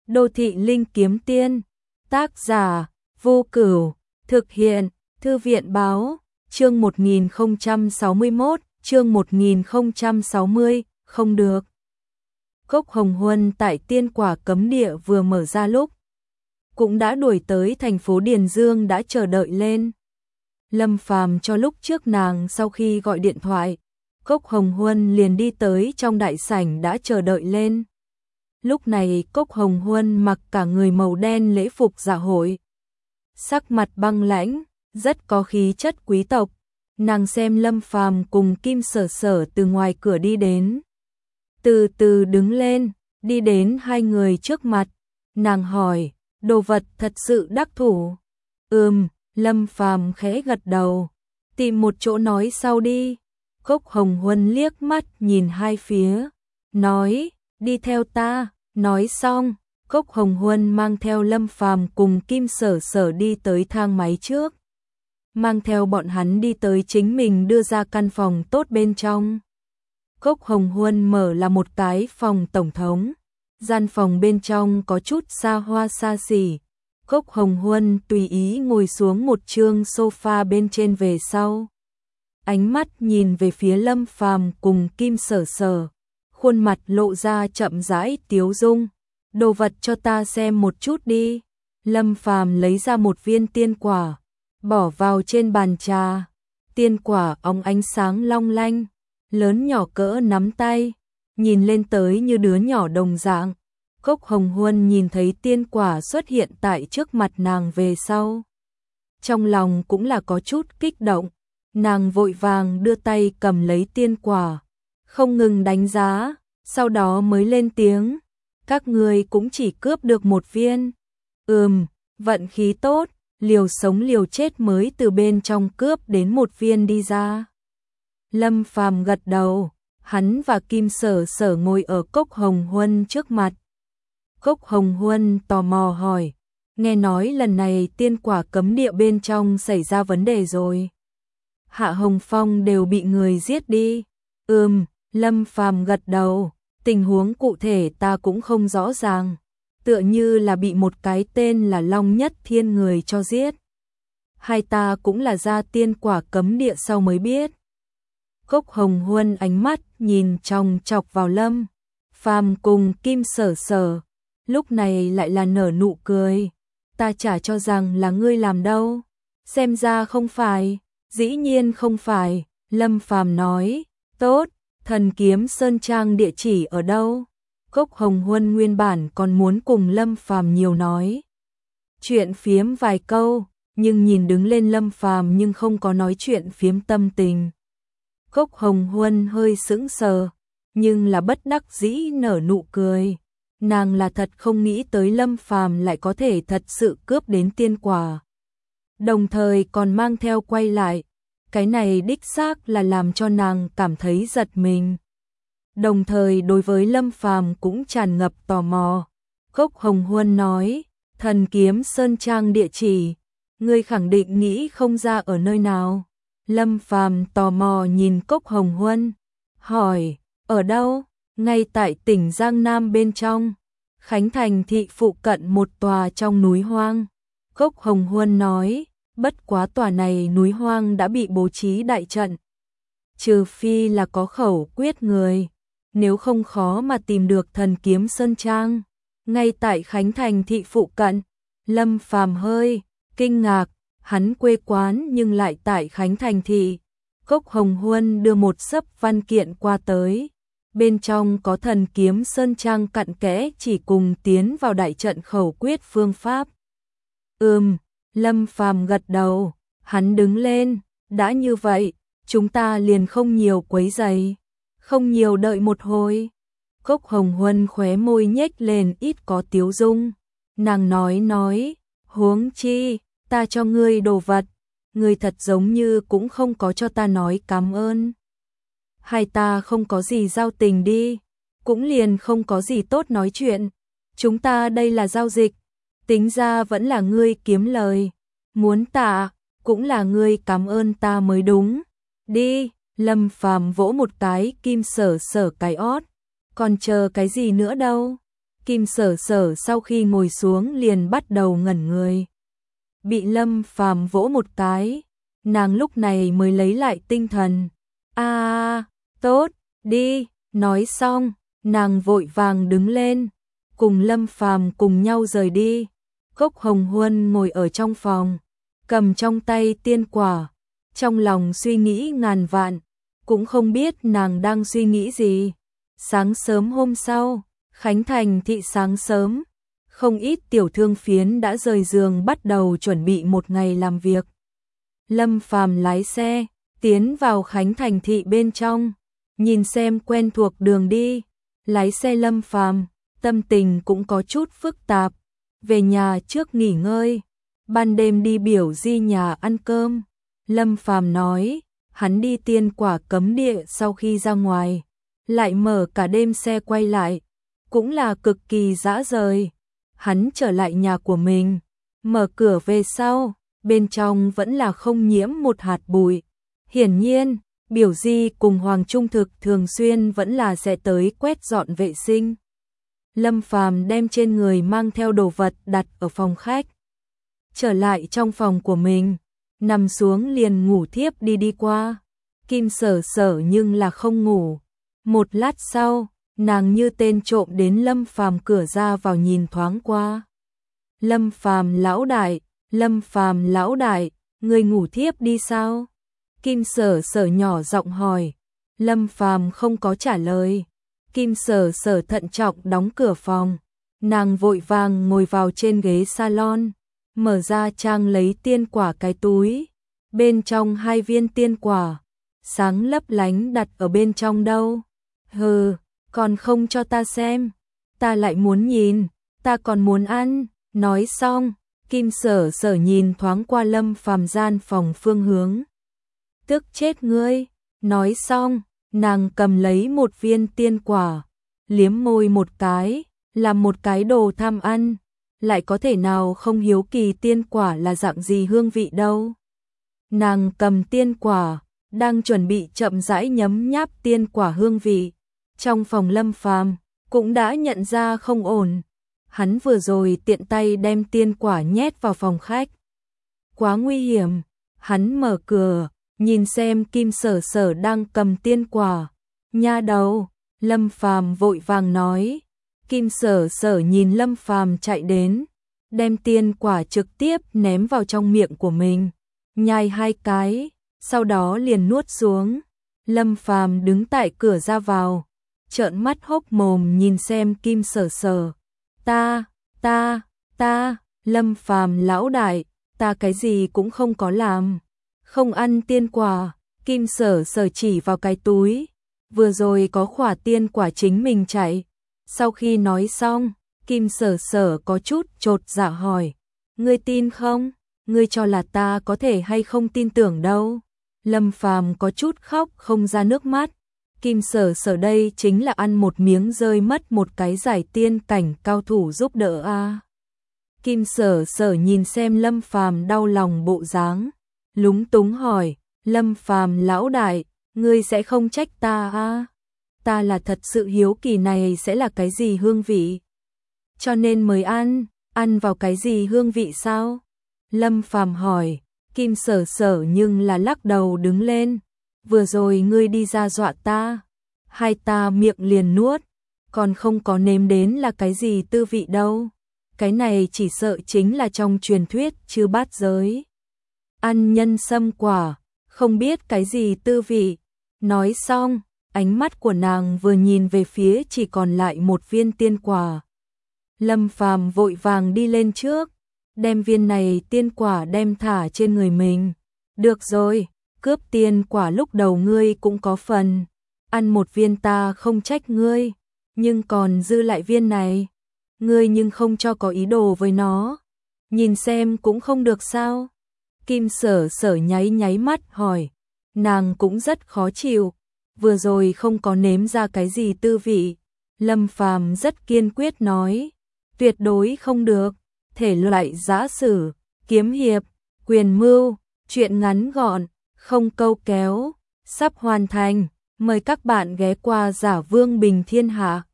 Đô thị linh kiếm tiên. Tác giả Vô Cửu. Thực hiện Thư viện báo. Chương 1061, chương 1060, không được. Cốc Hồng Huân tại Tiên Quả Cấm Địa vừa mở ra lúc cũng đã đuổi tới thành phố Điền Dương đã chờ đợi lên. Lâm Phàm cho lúc trước nàng sau khi gọi điện thoại, Cốc Hồng Huân liền đi tới trong đại sảnh đã chờ đợi lên. Lúc này Cốc Hồng Huân mặc cả người màu đen lễ phục dạ hội. Sắc mặt băng lãnh, rất có khí chất quý tộc. Nàng xem Lâm Phàm cùng Kim Sở Sở từ ngoài cửa đi đến. Từ từ đứng lên, đi đến hai người trước mặt. Nàng hỏi, đồ vật thật sự đắc thủ. Lâm Phàm khẽ gật đầu. Tìm một chỗ nói sau đi. Cốc Hồng Huân liếc mắt nhìn hai phía. Nói, đi theo ta. Nói xong, Cốc Hồng Huân mang theo Lâm Phàm cùng Kim Sở Sở đi tới thang máy trước. Mang theo bọn hắn đi tới chính mình đưa ra căn phòng tốt bên trong. Cốc Hồng Huân mở là một cái phòng tổng thống. Gian phòng bên trong có chút xa hoa xa xỉ. Cốc Hồng Huân tùy ý ngồi xuống một chương sofa bên trên về sau. Ánh mắt nhìn về phía Lâm Phàm cùng Kim Sở Sở. Khuôn mặt lộ ra chậm rãi tiếu dung. Đồ vật cho ta xem một chút đi. Lâm Phàm lấy ra một viên tiên quả, bỏ vào trên bàn trà. Tiên quả óng ánh sáng long lanh, lớn nhỏ cỡ nắm tay, nhìn lên tới như đứa nhỏ đồng dạng. Cốc Hồng Huân nhìn thấy tiên quả xuất hiện tại trước mặt nàng về sau. Trong lòng cũng là có chút kích động, nàng vội vàng đưa tay cầm lấy tiên quả, không ngừng đánh giá, sau đó mới lên tiếng. Các ngươi cũng chỉ cướp được một viên. Vận khí tốt, liều sống liều chết mới từ bên trong cướp đến một viên đi ra. Lâm Phàm gật đầu, hắn và Kim Sở Sở ngồi ở Cốc Hồng Huân trước mặt. Cốc Hồng Huân tò mò hỏi, nghe nói lần này tiên quả cấm địa bên trong xảy ra vấn đề rồi. Hạ Hồng Phong đều bị người giết đi. Lâm Phàm gật đầu, tình huống cụ thể ta cũng không rõ ràng. Tựa như là bị một cái tên là Long Nhất Thiên người cho giết. Hai ta cũng là ra tiên quả cấm địa sau mới biết. Cốc Hồng Huân ánh mắt nhìn chòng chọc vào Lâm Phàm cùng Kim Sở Sở. Lúc này lại là nở nụ cười. Ta chả cho rằng là ngươi làm đâu. Xem ra không phải. Dĩ nhiên không phải. Lâm Phàm nói, tốt. Thần Kiếm Sơn Trang địa chỉ ở đâu? Cốc Hồng Huân nguyên bản còn muốn cùng Lâm Phàm nhiều nói chuyện phiếm vài câu, nhưng nhìn đứng lên Lâm Phàm nhưng không có nói chuyện phiếm tâm tình. Cốc Hồng Huân hơi sững sờ, nhưng là bất đắc dĩ nở nụ cười. Nàng là thật không nghĩ tới Lâm Phàm lại có thể thật sự cướp đến tiên quả. Đồng thời còn mang theo quay lại. Cái này đích xác là làm cho nàng cảm thấy giật mình. Đồng thời đối với Lâm Phàm cũng tràn ngập tò mò. Cốc Hồng Huân nói, Thần Kiếm Sơn Trang địa chỉ, ngươi khẳng định nghĩ không ra ở nơi nào. Lâm Phàm tò mò nhìn Cốc Hồng Huân, hỏi, ở đâu? Ngay tại tỉnh Giang Nam bên trong, Khánh Thành thị phụ cận một tòa trong núi hoang. Cốc Hồng Huân nói, bất quá tòa này núi hoang đã bị bố trí đại trận. Trừ phi là có khẩu quyết người, nếu không khó mà tìm được Thần Kiếm Sơn Trang. Ngay tại Khánh Thành thị phụ cận, Lâm Phàm hơi kinh ngạc, hắn quê quán nhưng lại tại Khánh Thành thị. Cốc Hồng Huân đưa một xấp văn kiện qua tới. Bên trong có Thần Kiếm Sơn Trang cặn kẽ chỉ cùng tiến vào đại trận khẩu quyết phương pháp. Lâm Phàm gật đầu, hắn đứng lên, đã như vậy, chúng ta liền không nhiều quấy rầy, không nhiều đợi một hồi. Cốc Hồng Huân khóe môi nhếch lên ít có tiếu dung, nàng nói, huống chi, ta cho ngươi đồ vật, ngươi thật giống như cũng không có cho ta nói cảm ơn. Hai ta không có gì giao tình đi, cũng liền không có gì tốt nói chuyện, chúng ta đây là giao dịch. Tính ra vẫn là ngươi kiếm lời, muốn tạ, cũng là ngươi cảm ơn ta mới đúng. Đi, Lâm Phàm vỗ một cái Kim Sở Sở cái ót, còn chờ cái gì nữa đâu. Kim Sở Sở sau khi ngồi xuống liền bắt đầu ngẩn người. Bị Lâm Phàm vỗ một cái, nàng lúc này mới lấy lại tinh thần. Tốt, đi, nói xong, nàng vội vàng đứng lên, cùng Lâm Phàm cùng nhau rời đi. Cốc Hồng Huân ngồi ở trong phòng, cầm trong tay tiên quả, trong lòng suy nghĩ ngàn vạn, cũng không biết nàng đang suy nghĩ gì. Sáng sớm hôm sau, Khánh Thành thị sáng sớm, không ít tiểu thương phiến đã rời giường bắt đầu chuẩn bị một ngày làm việc. Lâm Phàm lái xe, tiến vào Khánh Thành thị bên trong, nhìn xem quen thuộc đường đi, lái xe Lâm Phàm, tâm tình cũng có chút phức tạp, về nhà trước nghỉ ngơi, ban đêm đi biểu di nhà ăn cơm. Lâm Phàm nói, hắn đi tiên quả cấm địa sau khi ra ngoài, lại mở cả đêm xe quay lại, cũng là cực kỳ dã rời. Hắn trở lại nhà của mình, mở cửa về sau, bên trong vẫn là không nhiễm một hạt bụi. Hiển nhiên, biểu di cùng Hoàng Trung Thực thường xuyên vẫn là sẽ tới quét dọn vệ sinh. Lâm Phàm đem trên người mang theo đồ vật đặt ở phòng khách. Trở lại trong phòng của mình, nằm xuống liền ngủ thiếp đi qua. Kim Sở Sở nhưng là không ngủ. Một lát sau, nàng như tên trộm đến Lâm Phàm cửa ra vào nhìn thoáng qua. Lâm Phàm lão đại, người ngủ thiếp đi sao? Kim Sở Sở nhỏ giọng hỏi. Lâm Phàm không có trả lời. Kim Sở Sở thận trọng đóng cửa phòng. Nàng vội vàng ngồi vào trên ghế salon, mở ra trang lấy tiên quả cái túi. Bên trong 2 viên tiên quả, sáng lấp lánh đặt ở bên trong đâu. Hừ, còn không cho ta xem, ta lại muốn nhìn, ta còn muốn ăn. Nói xong, Kim Sở Sở nhìn thoáng qua Lâm Phàm gian phòng phương hướng. Tức chết ngươi. Nói xong, nàng cầm lấy một viên tiên quả, liếm môi một cái, làm một cái đồ tham ăn, lại có thể nào không hiếu kỳ tiên quả là dạng gì hương vị đâu. Nàng cầm tiên quả, đang chuẩn bị chậm rãi nhấm nháp tiên quả hương vị. Trong phòng Lâm Phàm cũng đã nhận ra không ổn. Hắn vừa rồi tiện tay đem tiên quả nhét vào phòng khách. Quá nguy hiểm. Hắn mở cửa, nhìn xem Kim Sở Sở đang cầm tiên quả. Nha đầu, Lâm Phàm vội vàng nói. Kim Sở Sở nhìn Lâm Phàm chạy đến, đem tiên quả trực tiếp ném vào trong miệng của mình, nhai 2 cái, sau đó liền nuốt xuống. Lâm Phàm đứng tại cửa ra vào, trợn mắt hốc mồm nhìn xem Kim Sở Sở. Ta, Lâm Phàm lão đại, ta cái gì cũng không có làm, không ăn tiên quả. Kim Sở Sở chỉ vào cái túi, vừa rồi có khỏa tiên quả chính mình chạy. Sau khi nói xong, Kim Sở Sở có chút chột dạ hỏi, ngươi tin không? Ngươi cho là ta có thể hay không tin tưởng đâu. Lâm Phàm có chút khóc không ra nước mắt. Kim Sở Sở đây chính là ăn một miếng rơi mất một cái giải tiên cảnh cao thủ giúp đỡ a. Kim Sở Sở nhìn xem Lâm Phàm đau lòng bộ dáng, lúng túng hỏi, Lâm Phàm lão đại, ngươi sẽ không trách ta a? Ta là thật sự hiếu kỳ này sẽ là cái gì hương vị, cho nên mới ăn vào cái gì hương vị sao? Lâm Phàm hỏi. Kim Sở Sở nhưng là lắc đầu đứng lên, vừa rồi ngươi đi ra dọa ta, hai ta miệng liền nuốt, còn không có nếm đến là cái gì tư vị đâu. Cái này chỉ sợ chính là trong truyền thuyết chư bát giới ăn nhân sâm quả, không biết cái gì tư vị. Nói xong, ánh mắt của nàng vừa nhìn về phía chỉ còn lại một viên tiên quả. Lâm Phàm vội vàng đi lên trước, đem viên này tiên quả đem thả trên người mình. Được rồi, cướp tiên quả lúc đầu ngươi cũng có phần, ăn một viên ta không trách ngươi, nhưng còn dư lại viên này, ngươi nhưng không cho có ý đồ với nó, nhìn xem cũng không được sao? Kim Sở Sở nháy mắt hỏi, nàng cũng rất khó chịu, vừa rồi không có nếm ra cái gì tư vị. Lâm Phàm rất kiên quyết nói, tuyệt đối không được. Thể loại giã sử, kiếm hiệp, quyền mưu, truyện ngắn gọn, không câu kéo, sắp hoàn thành. Mời các bạn ghé qua Giả Vương Bình Thiên Hạ.